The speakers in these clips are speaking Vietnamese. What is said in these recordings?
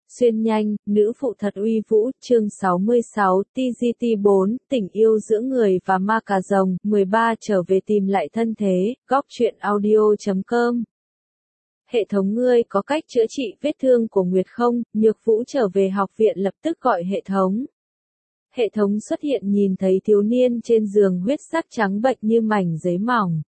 Xuyên nhanh, nữ phụ thật uy vũ, chương 66, TGT4, tình yêu giữa người và ma cà rồng, 13 trở về tìm lại thân thế, góc truyện audio.com. Hệ thống ngươi có cách chữa trị vết thương của Nguyệt không? Nhược Vũ trở về học viện lập tức gọi hệ thống. Hệ thống xuất hiện nhìn thấy thiếu niên trên giường huyết sắc trắng bệch như mảnh giấy mỏng.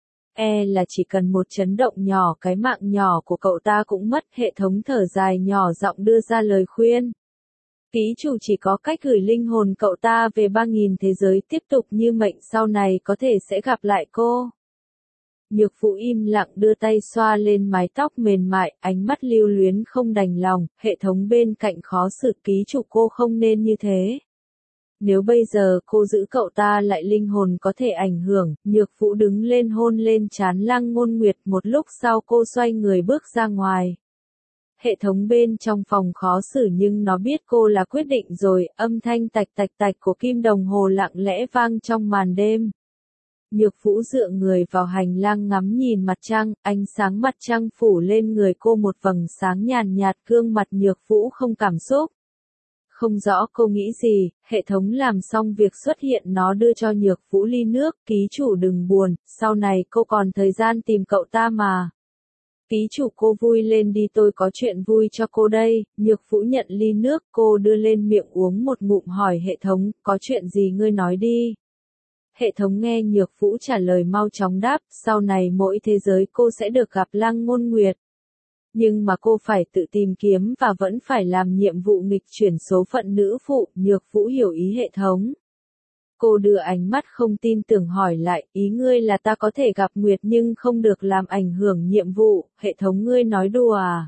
Là chỉ cần một chấn động nhỏ cái mạng nhỏ của cậu ta cũng mất. Hệ thống thở dài nhỏ giọng đưa ra lời khuyên. Ký chủ chỉ có cách gửi linh hồn cậu ta về 3.000 thế giới tiếp tục như mệnh sau này có thể sẽ gặp lại cô. Nhược Vũ im lặng đưa tay xoa lên mái tóc mềm mại, ánh mắt lưu luyến không đành lòng. Hệ thống bên cạnh khó xử, ký chủ cô không nên như thế. Nếu bây giờ cô giữ cậu ta lại linh hồn có thể ảnh hưởng. Nhược Vũ đứng lên hôn lên trán Lăng Ngôn Nguyệt, một lúc sau cô xoay người bước ra ngoài. Hệ thống bên trong phòng khó xử nhưng nó biết cô là quyết định rồi. Âm thanh tạch tạch tạch của kim đồng hồ lặng lẽ vang trong màn đêm. Nhược Vũ dựa người vào hành lang ngắm nhìn mặt trăng, ánh sáng mặt trăng phủ lên người cô một vầng sáng nhàn nhạt, gương mặt Nhược Vũ không cảm xúc. Không rõ cô nghĩ gì, hệ thống làm xong việc xuất hiện nó đưa cho Nhược Vũ ly nước, ký chủ đừng buồn, sau này cô còn thời gian tìm cậu ta mà. Ký chủ cô vui lên đi, tôi có chuyện vui cho cô đây. Nhược Vũ nhận ly nước, cô đưa lên miệng uống một ngụm hỏi hệ thống, có chuyện gì ngươi nói đi. Hệ thống nghe Nhược Vũ trả lời mau chóng đáp, sau này mỗi thế giới cô sẽ được gặp Lăng Ngôn Nguyệt. Nhưng mà cô phải tự tìm kiếm và vẫn phải làm nhiệm vụ nghịch chuyển số phận nữ phụ. Nhược Vũ hiểu ý hệ thống. Cô đưa ánh mắt không tin tưởng hỏi lại, ý ngươi là ta có thể gặp Nguyệt nhưng không được làm ảnh hưởng nhiệm vụ. Hệ thống ngươi nói đùa à?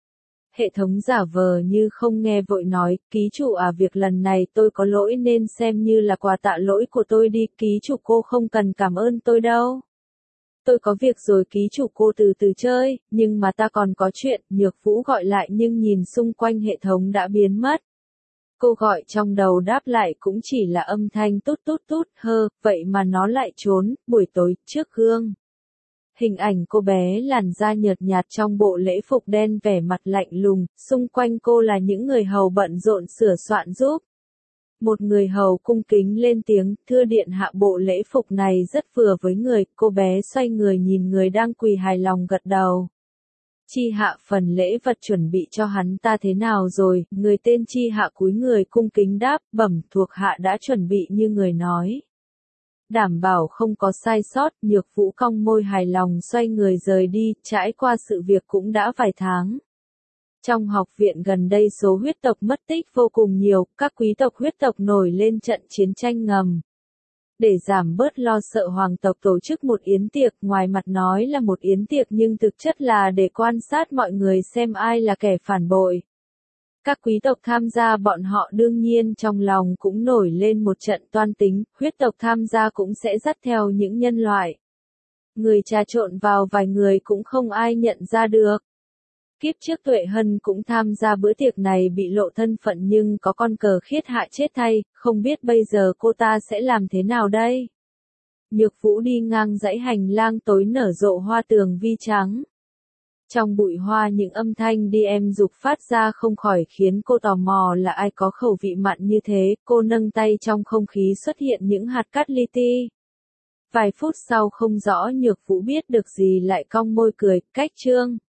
Hệ thống giả vờ như không nghe vội nói, ký chủ à, việc lần này tôi có lỗi nên xem như là quà tạ lỗi của tôi đi. Ký chủ cô không cần cảm ơn tôi đâu. Tôi có việc rồi, ký chủ cô từ từ chơi, nhưng mà ta còn có chuyện. Nhược Vũ gọi lại nhưng nhìn xung quanh hệ thống đã biến mất. Cô gọi trong đầu đáp lại cũng chỉ là âm thanh tút tút tút, vậy mà nó lại trốn. Buổi tối, trước gương. Hình ảnh cô bé làn da nhợt nhạt trong bộ lễ phục đen vẻ mặt lạnh lùng, xung quanh cô là những người hầu bận rộn sửa soạn giúp. Một người hầu cung kính lên tiếng, thưa điện hạ, bộ lễ phục này rất vừa với người. Cô bé xoay người nhìn người đang quỳ hài lòng gật đầu. Chi hạ, phần lễ vật chuẩn bị cho hắn ta thế nào rồi? Người tên Chi hạ cúi người cung kính đáp, bẩm thuộc hạ đã chuẩn bị như người nói. Đảm bảo không có sai sót. Nhược Vũ cong môi hài lòng xoay người rời đi, trải qua sự việc cũng đã vài tháng. Trong học viện gần đây số huyết tộc mất tích vô cùng nhiều, các quý tộc huyết tộc nổi lên trận chiến tranh ngầm. Để giảm bớt lo sợ, hoàng tộc tổ chức một yến tiệc, ngoài mặt nói là một yến tiệc nhưng thực chất là để quan sát mọi người xem ai là kẻ phản bội. Các quý tộc tham gia, bọn họ đương nhiên trong lòng cũng nổi lên một trận toan tính, huyết tộc tham gia cũng sẽ dắt theo những nhân loại. Người trà trộn vào vài người cũng không ai nhận ra được. Kiếp trước Tuệ Hân cũng tham gia bữa tiệc này, bị lộ thân phận nhưng có con cờ khiết hạ chết thay, không biết bây giờ cô ta sẽ làm thế nào đây? Nhược Vũ đi ngang dãy hành lang tối nở rộ hoa tường vi trắng. Trong bụi hoa những âm thanh DM dục phát ra không khỏi khiến cô tò mò là ai có khẩu vị mặn như thế. Cô nâng tay, trong không khí xuất hiện những hạt cát li ti. Vài phút sau không rõ Nhược Vũ biết được gì lại cong môi cười, cách chương.